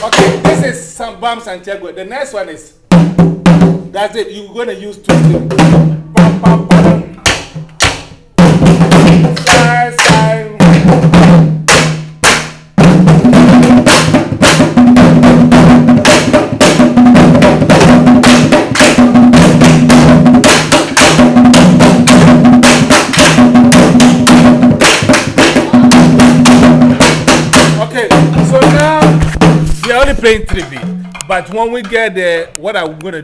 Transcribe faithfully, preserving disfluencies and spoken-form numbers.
Okay, this is some Bam Santiago. The next one is, that's it. You're going to use two things. Pam, pam, pam. Side, side. Okay, so now we are only playing three beats, but when we get there, what I'm going to